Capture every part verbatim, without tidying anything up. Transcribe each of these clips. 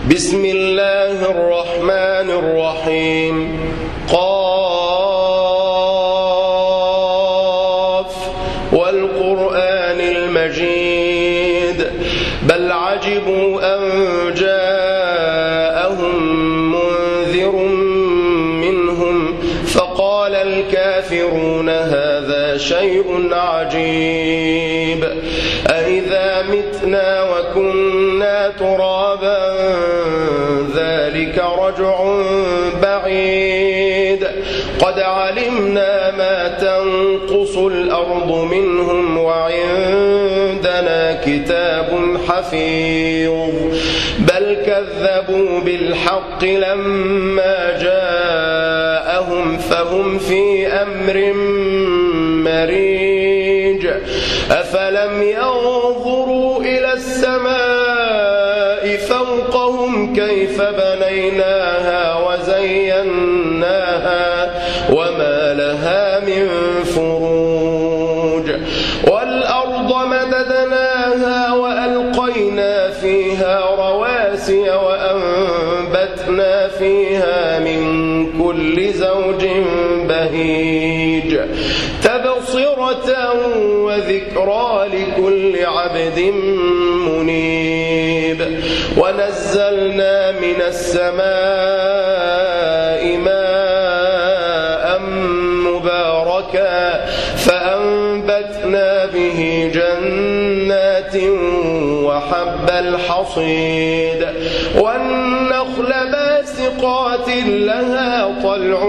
بسم الله الرحمن الرحيم. قاف والقرآن المجيد بل عجبوا أن جاءهم منذر منهم فقال الكافرون هذا شيء عجيب أإذا متنا وكنا ترابا ذلك رجع بعيد قد علمنا ما تنقص الأرض منهم وعندنا كتاب حفيظ بل كذبوا بالحق لما جاءهم فهم في أمر مريج أفلم ينظروا إلى السماء فوقهم كيف بنيناها وزيناها وما لها من فروج والأرض مددناها وألقينا فيها رواسي وأنبتنا فيها من كل زوج بهيج تبصرة وذكرى لكل عبد منيب ونزلنا من السماء ماء مباركا فأنبتنا به جنات وحب الحصيد والنخل باسقات لها طلع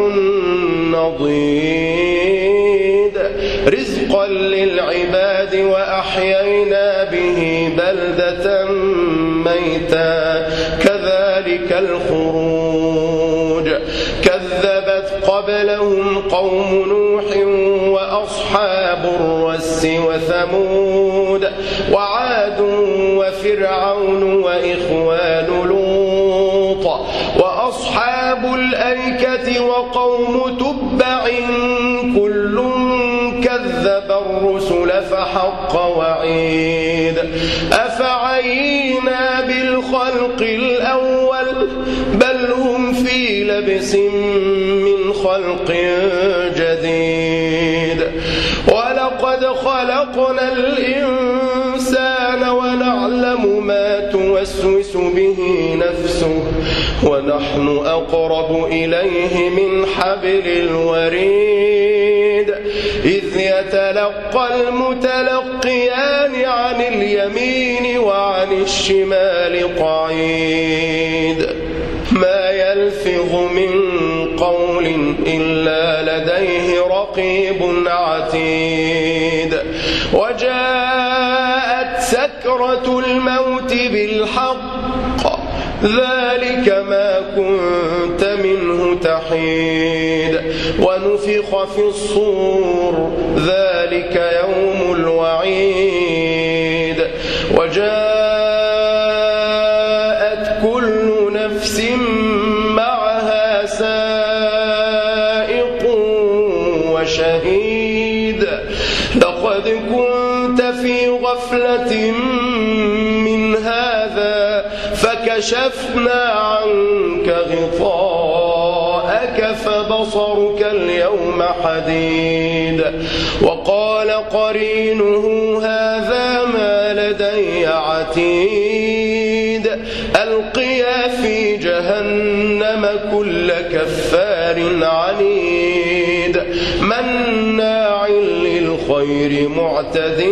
نضيد رزقا للعباد وأحيينا به بلدة ميتا كذلك الخروج كذبت قبلهم قوم نوح وأصحاب الرس وثمود وعاد وفرعون وإخوان لوط وأصحاب الأيكة وقوم تبع كل كذب الرسل فحق وعيد أفعينا بالخلق الأول بل هم في لبس من خلق جديد ولقد خلقنا الإنسان ونعلم ما توسوس به نفسه ونحن أقرب إليه من حبل الوريد إذ يتلقى المتلقيان عن اليمين وعن الشمال قعيد ما يلفظ من قول إلا لديه رقيب عتيد وجاءت سكرة الموت بالحق ذلك ما كنت منه تحيد ونفخ في الصور ذلك يوم الوعيد وجاءت كل نفس معها سائق وشهيد لقد كنت في غفلة من هذا فكشفنا عنك غطاءك فبصرك اليوم حديد وقال قرينه هذا ما لدي عتيد ألقيا في جهنم كل كفار عنيد مناع للخير معتد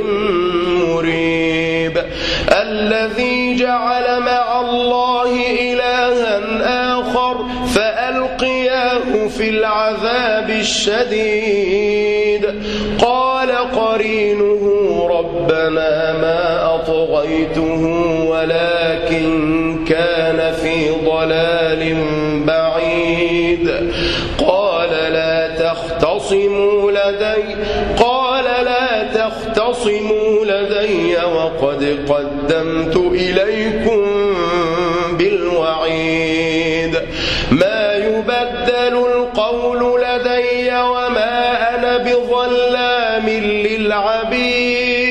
مريب الذي جعل مع الله إلها آخر فألقياه في العذاب الشديد قال قرينه ربنا ما أطغيته ولكن كان في ضلال بعيد قال لا تختصموا لدي قال لا تختصموا لدي وقد قدمت إليكم بالوعيد ما يبدل القول لدي وما أنا بظلام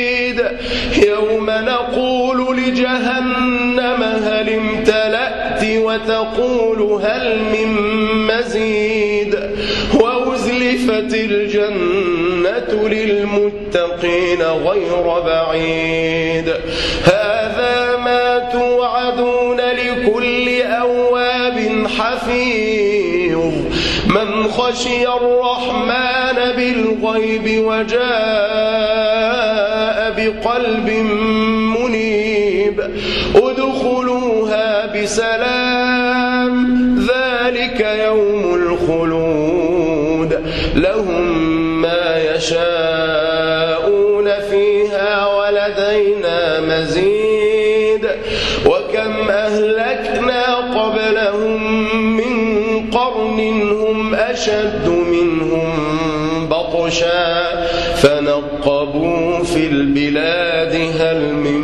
للعبيد يوم نقول لجهنم هل امتلأت وتقول هل من مزيد وأزلفت الجنة للمتقين غير بعيد هذا ما توعدون لكل أواب حفيظ من خشي الرحمن بالغيب وجاء بقلب منيب ادخلوها بسلام ذلك يوم الخلود لهم ما يشاءون فيها ولدينا مزيد وكم أهلكنا قبلهم من قرن هم أشد منهم بطشا فنقبوا في البلاد هل من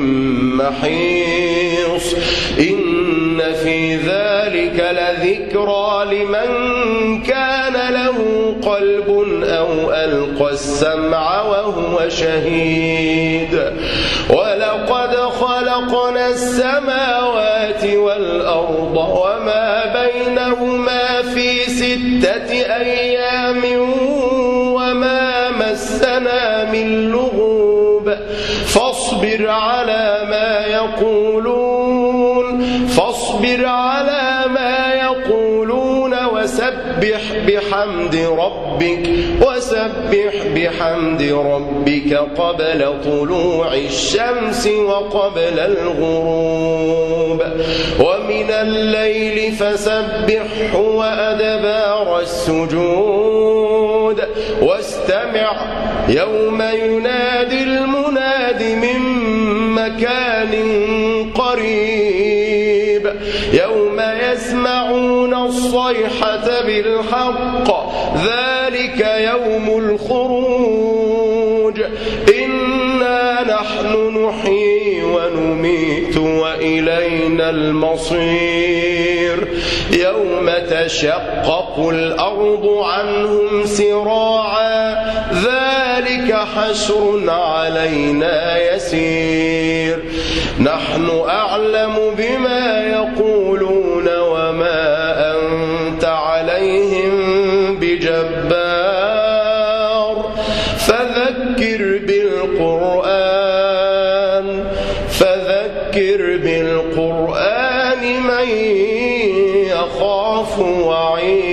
محيص إن في ذلك لذكرى لمن كان له قلب أو ألقى السمع وهو شهيد ولقد خلقنا السماوات والأرض وما بينهما في ستة أيام وما مسنا من لغوب فاصبر على ما يقولون فاصبر على ما يقولون وسبح بحمد ربك وسبح بحمد ربك قبل طلوع الشمس وقبل الغروب ومن الليل فسبحه وأدبار السجود واستمع يوم ينادي المناد من مكان قريب يوم يسمعون الصيحة بالحق ذلك يوم الخروج إنا نحن نحيي ونميت وإلينا المصير يوم تشقق الأرض عنهم سراعا ذلك حشر علينا يسير نحن أعلم بما يقولون وما أنت عليهم بجبار فذكر بالقرآن فذكر بالقرآن من يخاف وعيد